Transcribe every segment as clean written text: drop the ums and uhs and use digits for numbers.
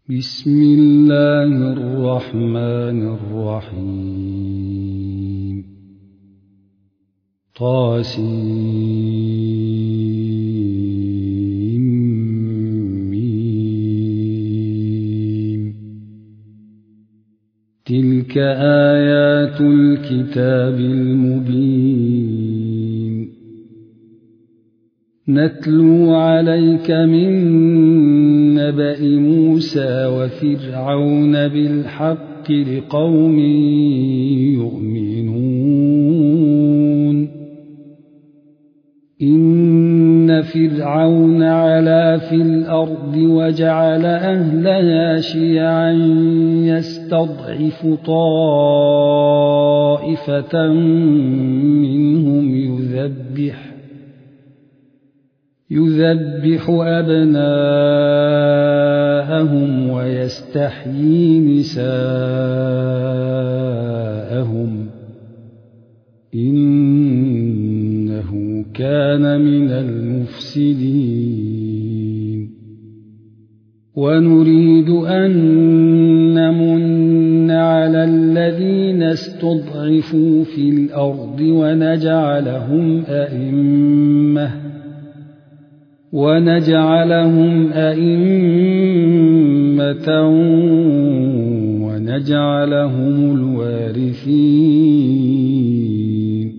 بسم الله الرحمن الرحيم طاسيم تلك آيات الكتاب المبين نتلو عليك من نبأ موسى وفرعون بالحق لقوم يؤمنون إن فرعون علا في الأرض وجعل أهلها شيعا يستضعف طائفة منهم يذبح أبناءهم ويستحيي نساءهم إنه كان من المفسدين ونريد أن نمن على الذين استضعفوا في الأرض ونجعلهم أئمة ونجعلهم الوارثين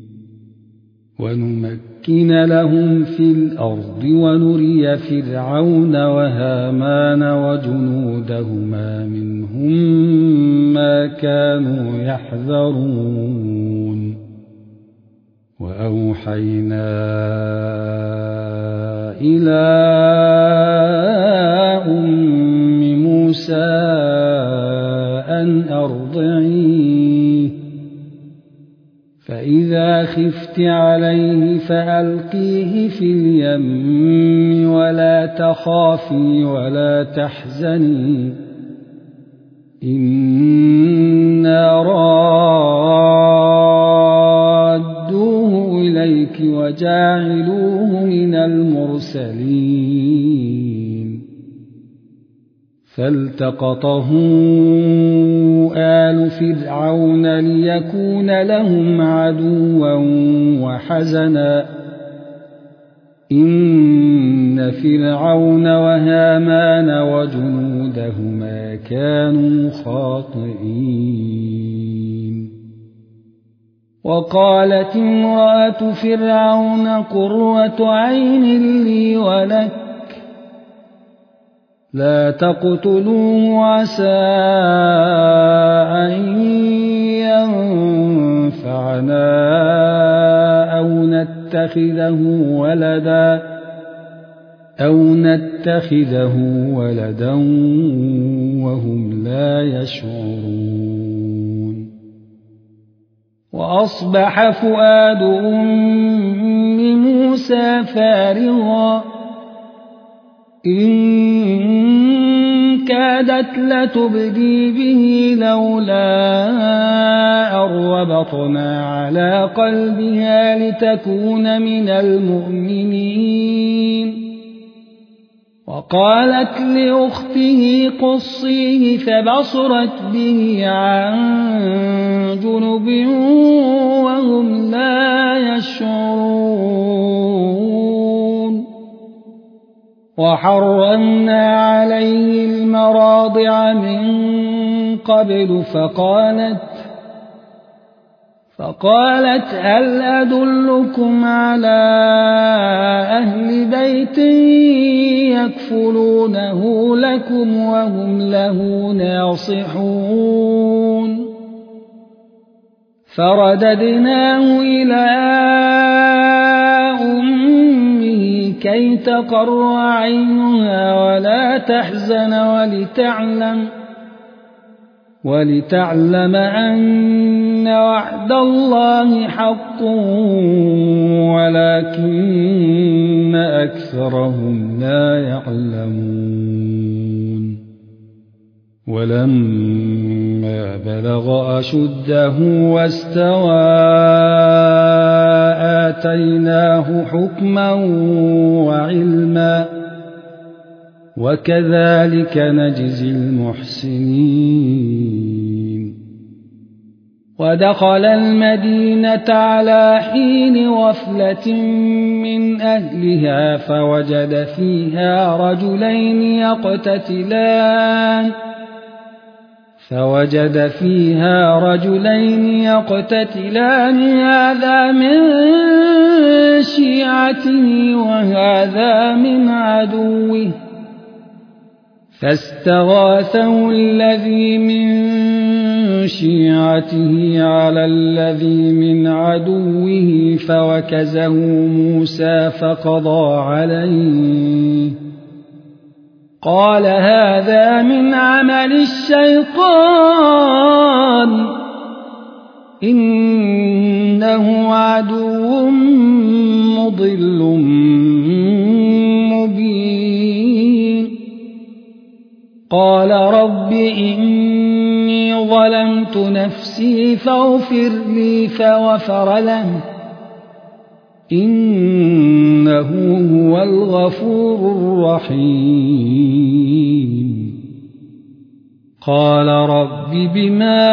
ونمكن لهم في الأرض ونري فرعون وهامان وجنودهما منهم ما كانوا يحذرون وأوحينا إلى أم موسى أن أرضعيه فإذا خفت عليه فألقيه في اليم ولا تخافي ولا تحزني إنا رادوه إليك وجاعلوه من المرسلين فالتقطه آل فرعون ليكون لهم عدوا وحزنا إن فرعون وهامان وجنودهما كانوا خاطئين وقالت امرأة فرعون قرة عين لي ولك لا تقتلوه عسى أن ينفعنا أو نتخذه ولدا وهم لا يشعرون وأصبح فؤاد أم موسى فارغا إن كادت لتبدي به لولا أن ربطنا على قلبها لتكون من المؤمنين وقالت لأخته قصيه فبصرت به عن جنب وهم لا يشعرون وحرمنا عليه المراضع من قبل فقالت هل أدلكم على أهل بيت يكفلونه لكم وهم له ناصحون فرددناه إلى أمه كي تقر عينها ولا تحزن ولتعلم أن وعد الله حق ولكن أكثرهم لا يعلمون ولما بلغ أشده واستوى آتيناه حكما وعلما وكذلك نجزي المحسنين. ودخل المدينة على حين غفلة من أهلها فوجد فيها رجلين يقتتلان هذا من شيعته وهذا من عدوه فاستغاثه الذي من شيعته على الذي من عدوه فوكزه موسى فقضى عليه قال هذا من عمل الشيطان إنه عدو مضل مبين. قال رب إني ظلمت نفسي فاغفر لي فغفر له إنه هو الغفور الرحيم. قال رب بما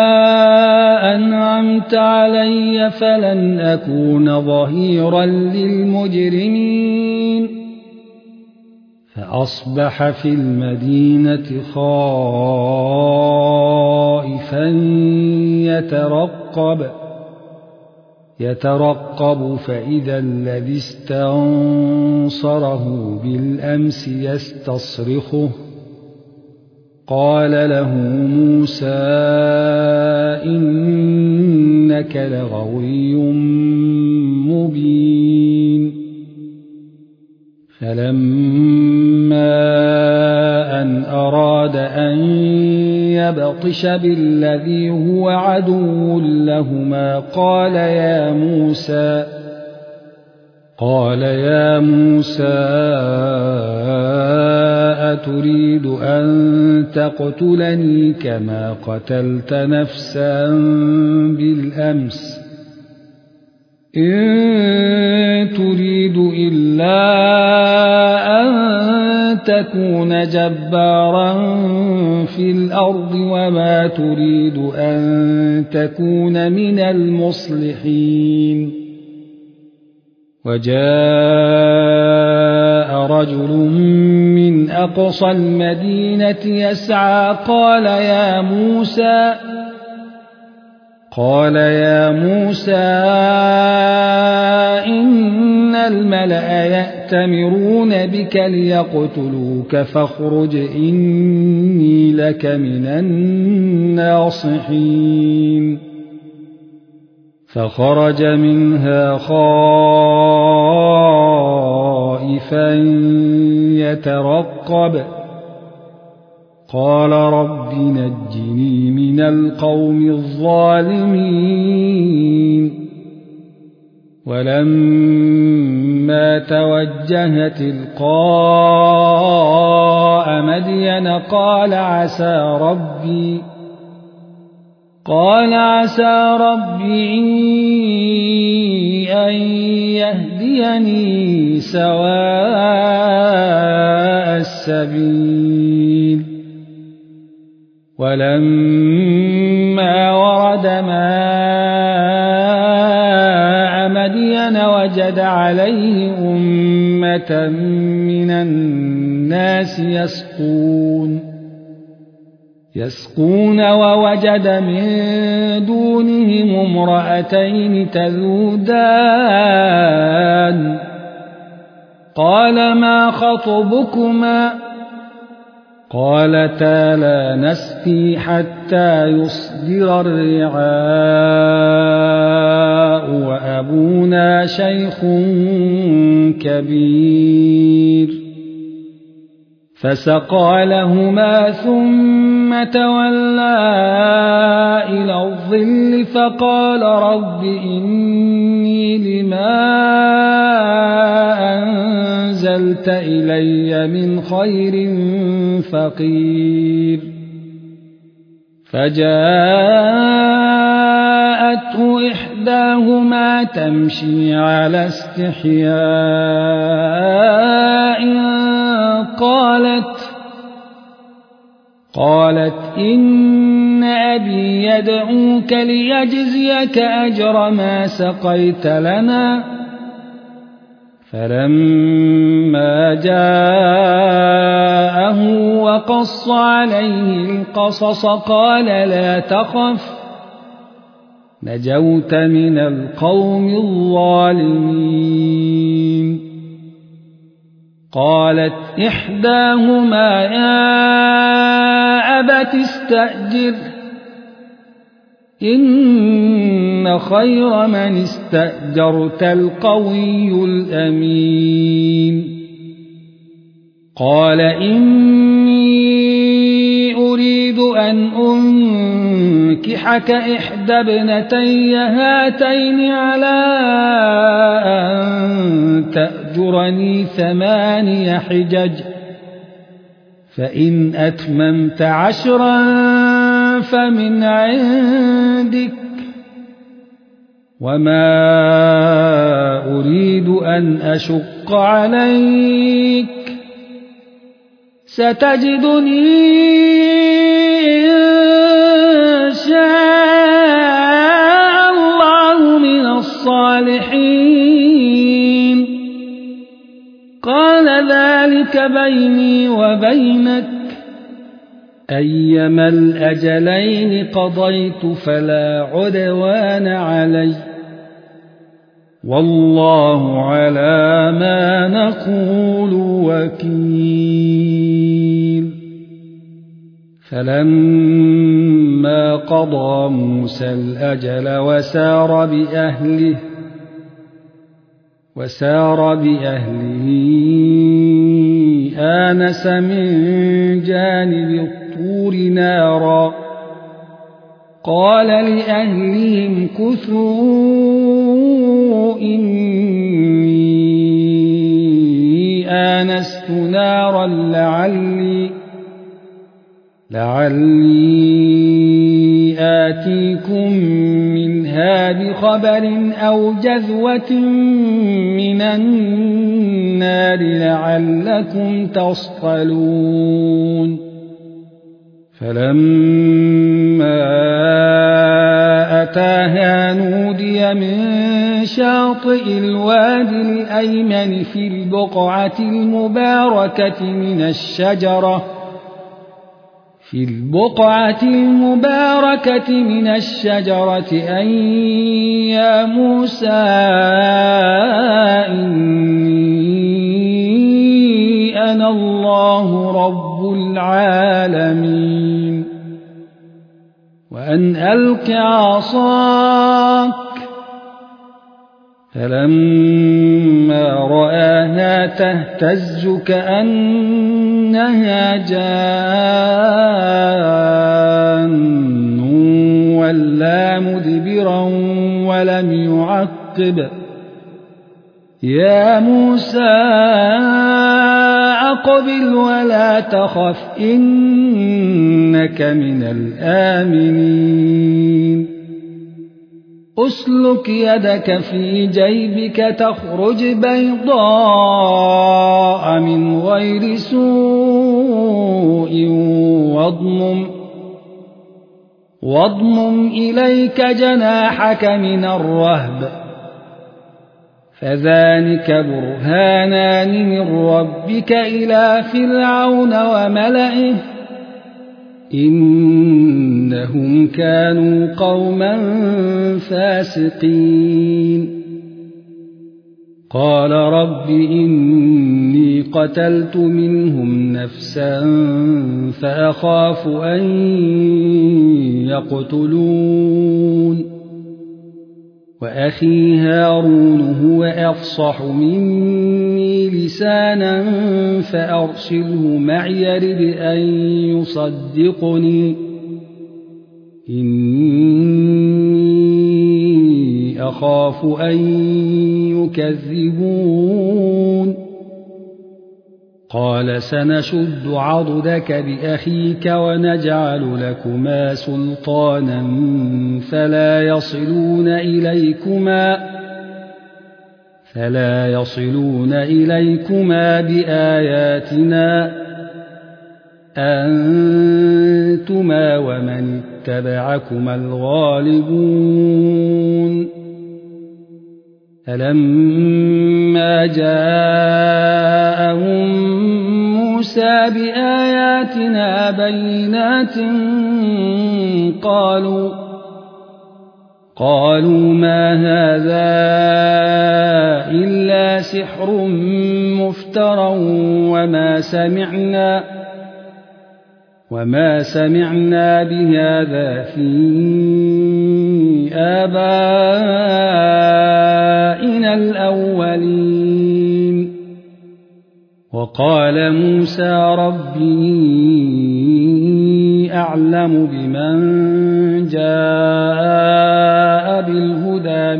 أنعمت علي فلن أكون ظهيرا للمجرمين. فأصبح في المدينة خائفا يترقب فإذا الذي استنصره بالأمس يستصرخه قال له موسى إنك لغوي مبين. فلما أن أراد أن يبطش بالذي هو عدو لهما قال يا موسى أتريد أن تقتلني كما قتلت نفسا بالأمس إن تريد إلا أن تكون جبارا في الأرض وما تريد أن تكون من المصلحين. وجاء رجل من أقصى المدينة يسعى قال يا موسى إن الملأ يأتمرون بك ليقتلوك فاخرج إني لك من الناصحين. فخرج منها خائفا يترقب قال رب نجني من القوم الظالمين. ولما توجه تلقاء مدين قال عسى ربي أن يهديني سواء السبيل. ولما ورد ماء مدين وجد عليه أمة من الناس يسقون ووجد من دونهم امرأتين تذودان قال ما خطبكما قالتا لا نسقي حتى يصدر الرعاء وأبونا شيخ كبير. فسقى لهما ثم تولى إلى الظل فقال رب إني لما أنزلت إلي من خير فقير. فجاءه جاءته إحداهما تمشي على استحياء قالت إن أبي يدعوك ليجزيك أجر ما سقيت لنا. فلما جاءه وقص عليه القصص قال لا تخف نجوت من القوم الظالمين. قالت إحداهما يا أبت استأجر إن خير من استأجرت القوي الأمين. قال إني أريد أن أنكحك إحدى ابنتي هاتين على أن تأجرني 8 حجج فإن أتممت 10 فمن عندك وما أريد أن أشق عليك ستجدني إن شاء الله من الصالحين. قال ذلك بيني وبينك أيما الأجلين قضيت فلا عدوان علي والله على ما نقول وكيل. فلما قضى موسى الأجل وسار بأهله آنس من جانب الطور نارا قال لأهلهم كثوا إني آنست نارا لعلي آتيكم منها بخبر أو جذوة من النار لعلكم تصطلون. فلما أتاها نودي من شاطئ الوادي الأيمن في البقعة المباركة من الشجرة أن يا موسى إني أنا الله رب العالمين وأن ألق عصاك. فلما رآها تهتز كأنها جان ولا مدبرا ولم يعقب يا موسى أقبل ولا تخف إنك من الآمنين. أسلك يدك في جيبك تخرج بيضاء من غير سوء واضمم إليك جناحك من الرهب فذلك برهانان من ربك إلى فرعون وملئه إنهم كانوا قوما فاسقين. قال رب إني قتلت منهم نفسا فأخاف أن يقتلون وأخي هارون هو أفصح مني لسانا فأرسله معي يرد أن يصدقني إني أخاف أن يكذبون. قال سنشد عضدك بأخيك ونجعل لكما سلطانا فلا يصلون إليكما بآياتنا أنتما ومن اتبعكما الغالبون فلما جاءهم موسى بآياتنا بينات قالوا ما هذا إلا سحر مفترى وما سمعنا بهذا في آبائنا الأولين وقال موسى ربي أعلم بمن جاء بالهدى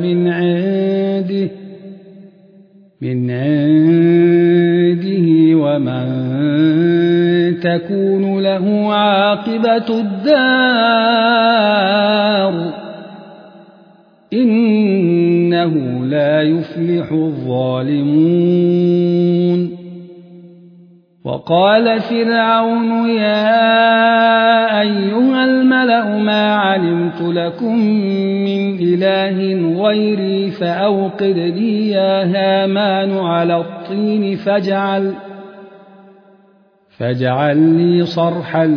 من عنده ومن تكون له عاقبة الدار إنه لا يفلح الظالمون وقال فرعون يا أيها الملأ ما علمت لكم من إله غيري فأوقد لي يا هامان على الطين فاجعل لي صرحا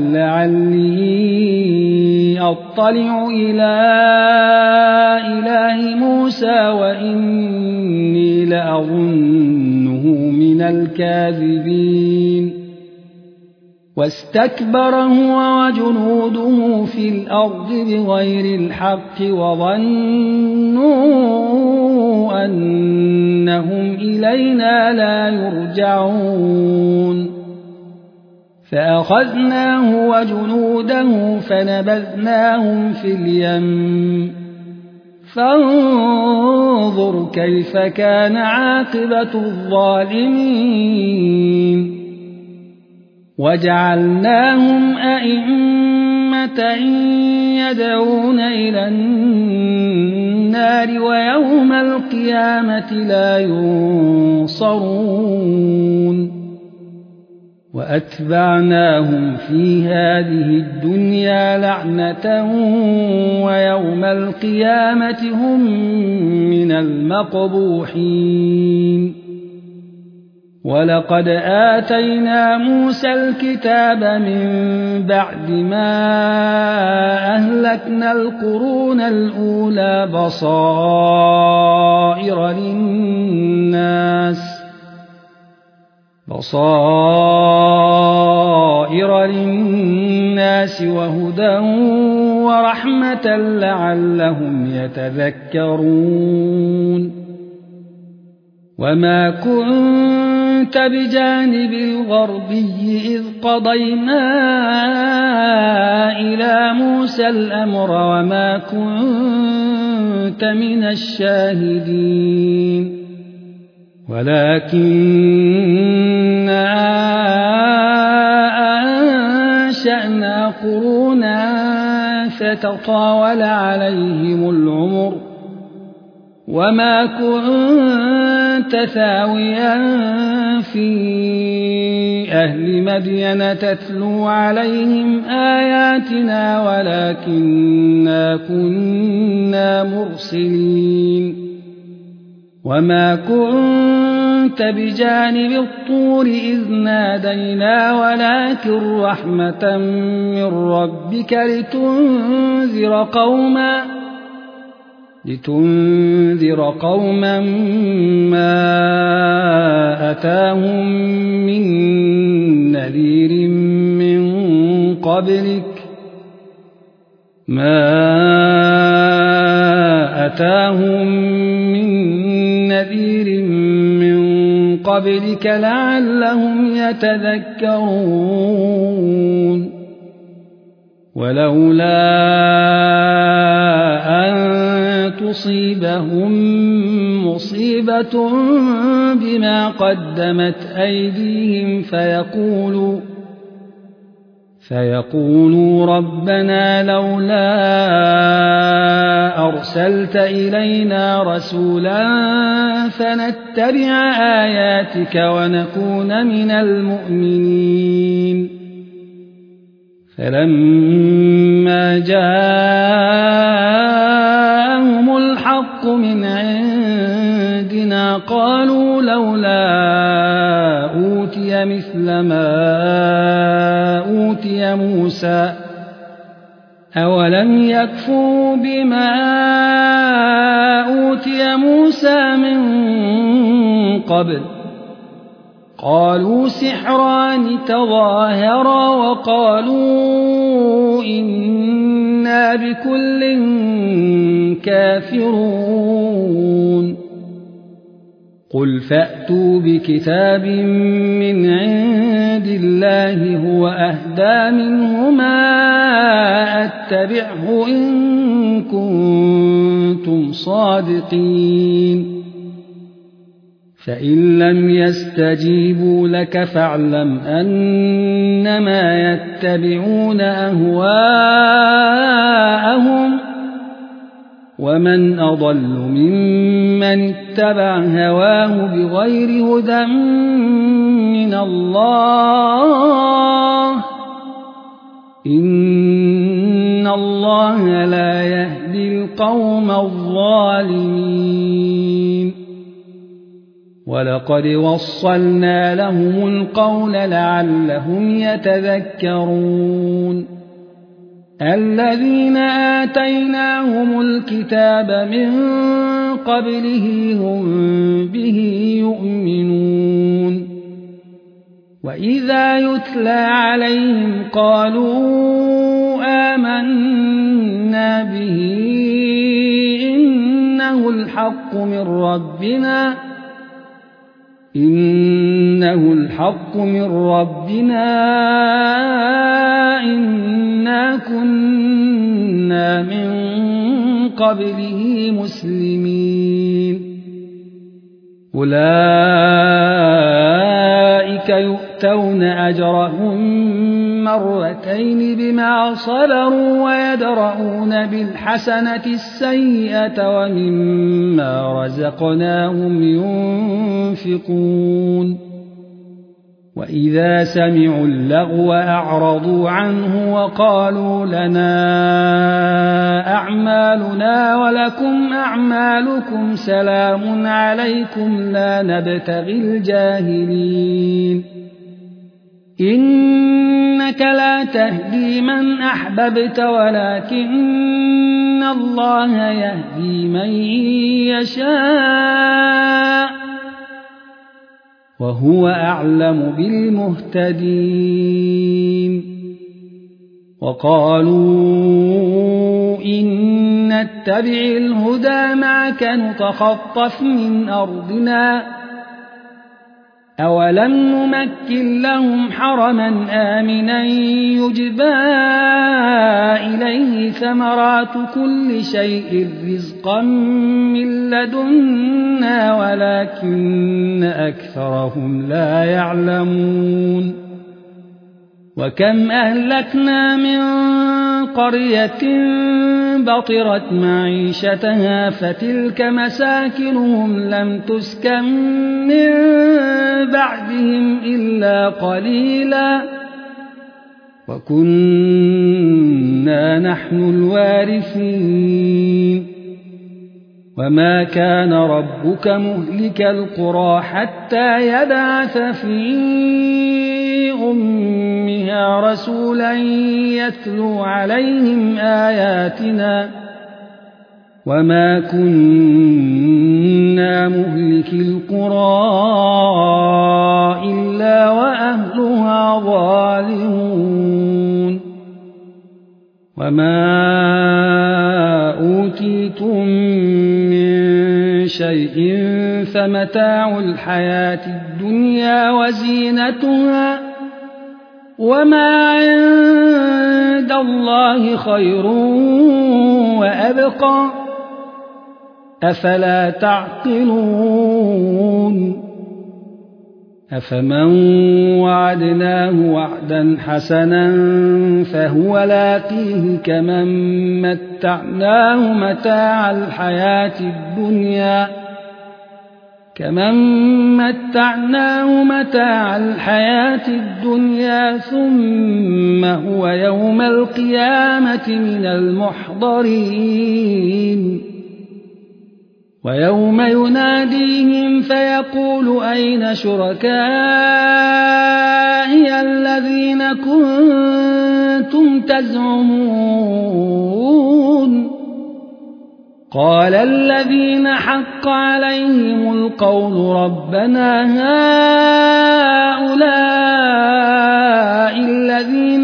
لعلي أطلع إلى إله موسى وإني لأظنه من الكاذبين واستكبر هو وجنوده في الأرض بغير الحق وظنوا أنهم إلينا لا يرجعون فأخذناه وجنوده فنبذناهم في اليم فانظر كيف كان عاقبة الظالمين وجعلناهم أئمة يدعون إلى النار ويوم القيامة لا ينصرون وأتبعناهم في هذه الدنيا لعنة ويوم القيامة هم من المقبوحين ولقد آتينا موسى الكتاب من بعد ما أهلكنا القرون الأولى بصائر للناس وهدى ورحمة لعلهم يتذكرون وما كنت بجانب الغربي إذ قضينا إلى موسى الأمر وما كنت من الشاهدين ولكننا أنشأنا قرونا فتطاول عليهم العمر وما كنت ثاويا في أهل مدين تتلو عليهم آياتنا ولكننا كنا مرسلين وما كنت بجانب الطور إذ نادينا ولكن رحمة من ربك لتنذر قوما ما أتاهم من نذير من قبلك لعلهم يتذكرون ولولا أن تصيبهم مصيبة مصيبة بما قدمت أيديهم فيقولوا ربنا لولا أرسلت إلينا رسولا فنتبع آياتك ونكون من المؤمنين فلما جاءهم الحق من عندنا قالوا لولا أوتي مثل ما أوتي موسى أولم يكفروا بما أوتي موسى من قبل قالوا سحران تظاهرا وقالوا إنا بكل كافرون قل فأتوا بكتاب من عند الله هو أهدى منهما أتبعه إن كنتم صادقين فإن لم يستجيبوا لك فاعلم أنما يتبعون أهواءهم ومن أضل ممن اتبع هواه بغير هدى من الله إن الله لا يهدي القوم الظالمين ولقد وصلنا لهم القول لعلهم يتذكرون الذين آتيناهم الكتاب من قبله هم به يؤمنون وإذا يتلى عليهم قالوا آمنا به إنه الحق من ربنا إنا كنا من قبله مسلمين أولئك يؤتون أجرهم مرتين بما صبروا ويدرؤون بالحسنة السيئة ومما رزقناهم ينفقون وإذا سمعوا اللغو أعرضوا عنه وقالوا لنا أعمالنا ولكم أعمالكم سلام عليكم لا نبتغي الجاهلين إنك لا تهدي من أحببت ولكن الله يهدي من يشاء وهو أعلم بالمهتدين وقالوا إن نتبع الهدى معك نتخطف من أرضنا أولم نمكن لهم حرما آمنا يجبى إليه ثمرات كل شيء رزقا من لدنا ولكن أكثرهم لا يعلمون وكم أهلكنا من قرية بطرت معيشتها فتلك مساكنهم لم تسكن من بعدهم إلا قليلا وكنا نحن الوارثين وما كان ربك مهلك القرى حتى يبعث في أمها رسولا يتلو عليهم آياتنا وما كنا مهلك القرى إلا وأهلها ظالمون وما أوتيتم من شيء فمتاع الحياة الدنيا وزينتها وما عند الله خير وأبقى أفلا تعقلون أفمن وعدناه وعدا حسنا فهو لاقيه كمن متعناه متاع الحياة الدنيا ثم هو يوم القيامة من المحضرين ويوم يناديهم فيقول أين شركائي الذين كنتم تزعمون قال الذين حق عليهم القول ربنا هؤلاء الذين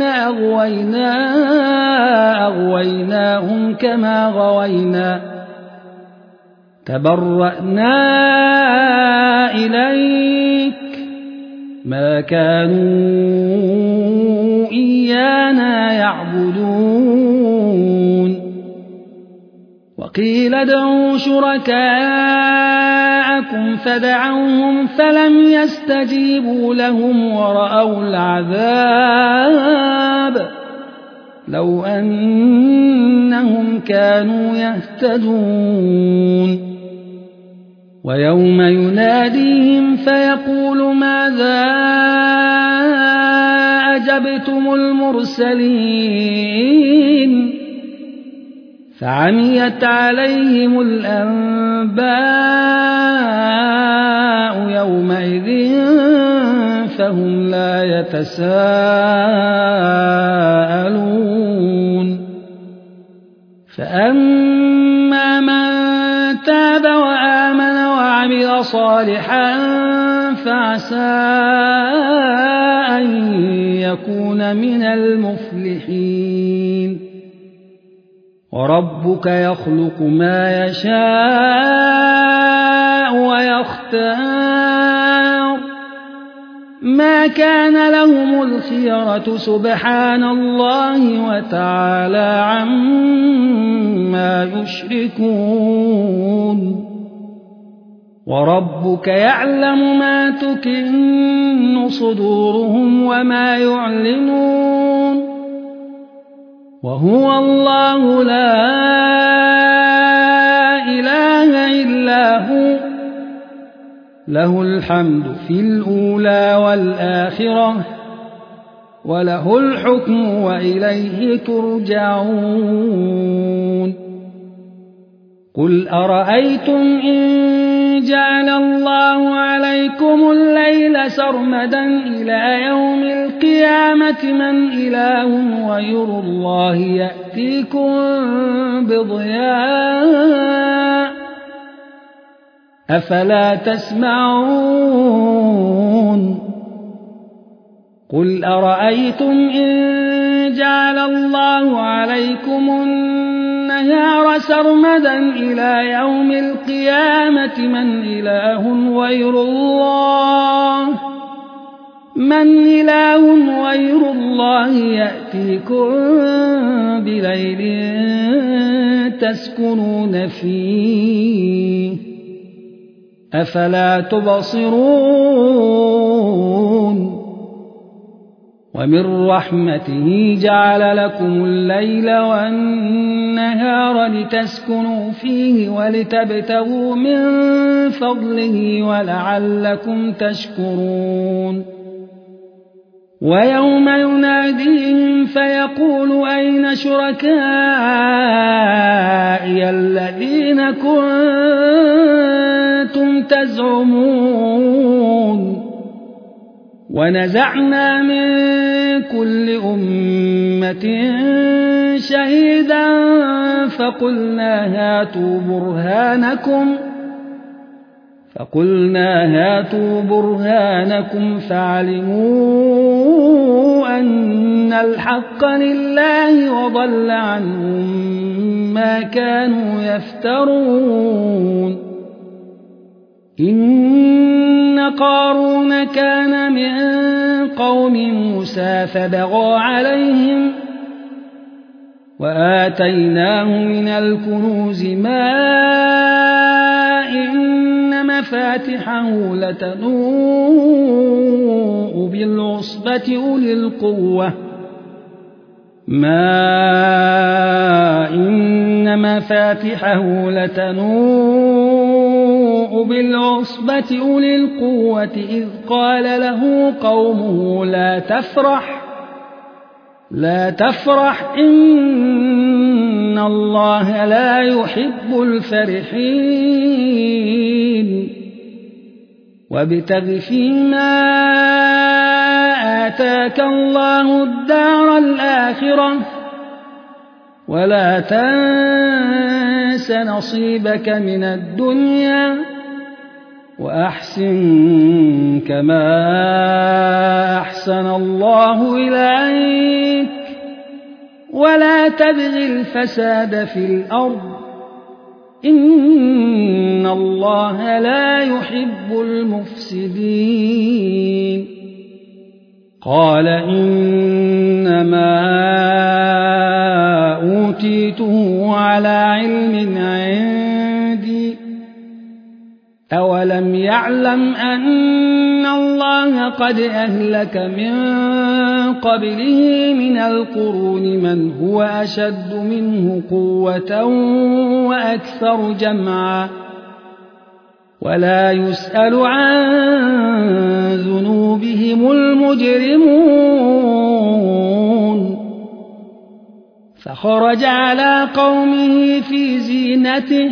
أغويناهم كما غوينا تبرأنا إليك ما كانوا إيانا يعبدون وقيل ادعوا شركاءكم فدعوهم فلم يستجيبوا لهم ورأوا العذاب لو أنهم كانوا يهتدون ويوم يناديهم فيقول ماذا أجبتم المرسلين فعميت عليهم الأنباء يومئذ فهم لا يتساءلون فأما من تاب وآمن وعمل صالحا فعسى أن يكون من المفلحين وربك يخلق ما يشاء ويختار ما كان لهم الخيرة سبحان الله وتعالى عما يشركون وربك يعلم ما تكن صدورهم وما يعلنون وهو الله لا إله إلا هو له الحمد في الأولى والآخرة وله الحكم وإليه ترجعون قل أرأيتم إن جعل الله عليكم الليل سرمدا إلى يوم القيامة من إله غير الله يأتيكم بضياء أفلا تسمعون قل أرأيتم إن جعل الله عليكم النهار سرمدا إلى يوم القيامة من إله غير الله يأتيكم بليل تسكنون فيه أفلا تبصرون ومن رحمته جعل لكم الليل والنهار لتسكنوا فيه ولتبتغوا من فضله ولعلكم تشكرون ويوم يناديهم فيقول أين شركائي الذين كنتم تزعمون ونزعنا من كل أمة شهيدا فقلنا هاتوا برهانكم فعلموا أن الحق لله وضل عنهم ما كانوا يفترون إن قارون كان من قوم موسى فبغى عليهم وآتيناه من الكنوز ما إن مفاتحه لتنوء بالعصبة أولي القوة إذ قال له قومه لا تفرح إن الله لا يحب الفرحين وابتغ فيما آتاك الله الدار الآخرة ولا تنس نصيبك من الدنيا وأحسن كما أحسن الله إليك ولا تبغ الفساد في الأرض إن الله لا يحب المفسدين قال إنما أوتيته على علم عندي أولم يعلم أن الله قد أهلك من قبله من القرون من هو أشد منه قوة وأكثر جمعا ولا يسأل عن ذنوبهم المجرمون فخرج على قومه في زينته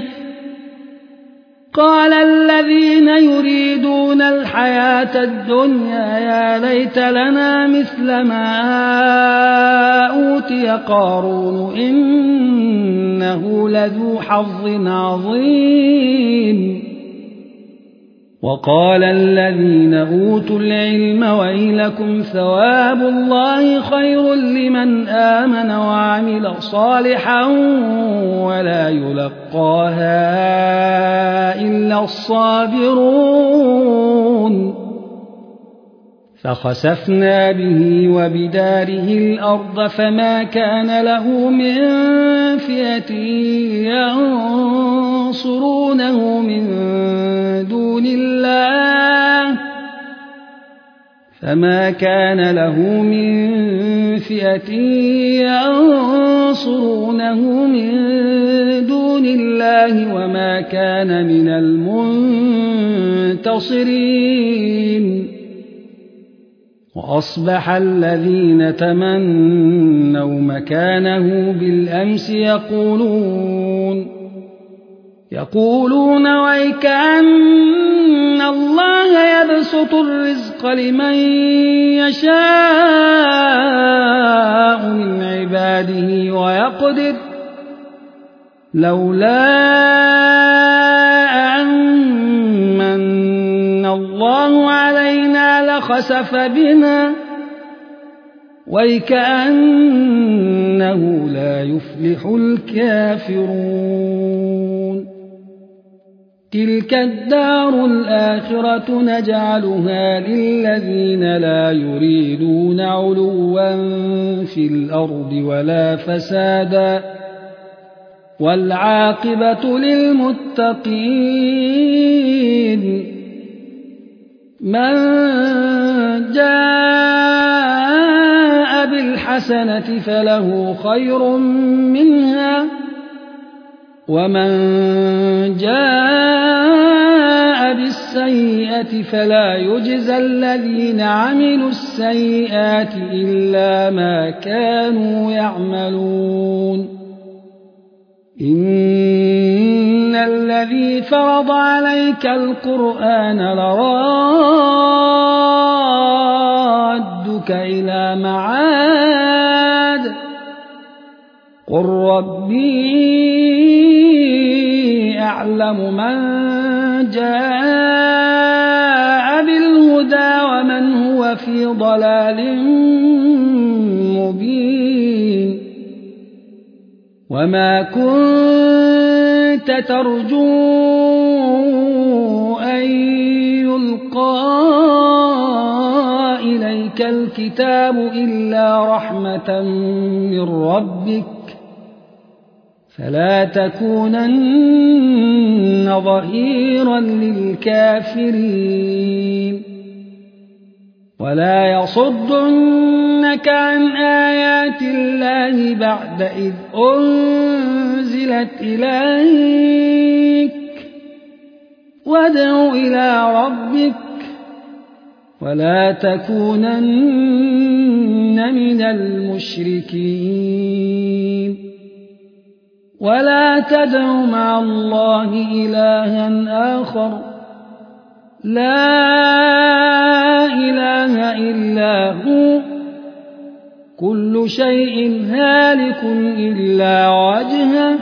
قال الذين يريدون الحياة الدنيا يا ليت لنا مثل ما أوتي قارون إنه لذو حظ عظيم وقال الذين أوتوا العلم ويلكم ثواب الله خير لمن آمن وعمل صالحا ولا يلقاها إلا الصابرون فخسفنا به وبداره الأرض فما كان له من فئة ينصرونه من دون الله وما كان من المنتصرين وأصبح الذين تمنوا مكانه بالأمس يقولون ويكأن الله يبسط الرزق لمن يشاء من عباده ويقدر لولا أن من الله علينا لخسف بنا ويكأنه لا يفلح الكافرون تلك الدار الآخرة نجعلها للذين لا يريدون علوا في الأرض ولا فسادا والعاقبة للمتقين من جاء بالحسنة فله خير منها ومن جاء بالسيئة فلا يجزى الذين عملوا السيئات إلا ما كانوا يعملون إن الذي فرض عليك القرآن لرادك إلى معاد قل ربي أعلم من جاء بالهدى ومن هو في ضلال مبين وما كنت ترجو أن يلقى إليك الكتاب إلا رحمة من ربك فلا تكونن ظهيرا للكافرين ولا يصدنك عن آيات الله بعد إذ أنزلت إليك وادع إلى ربك ولا تكونن من المشركين ولا تدع مع الله إلها آخر لا إله إلا هو كل شيء هالك إلا وجهه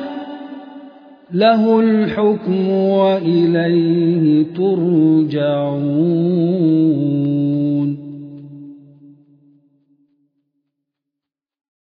له الحكم وإليه ترجعون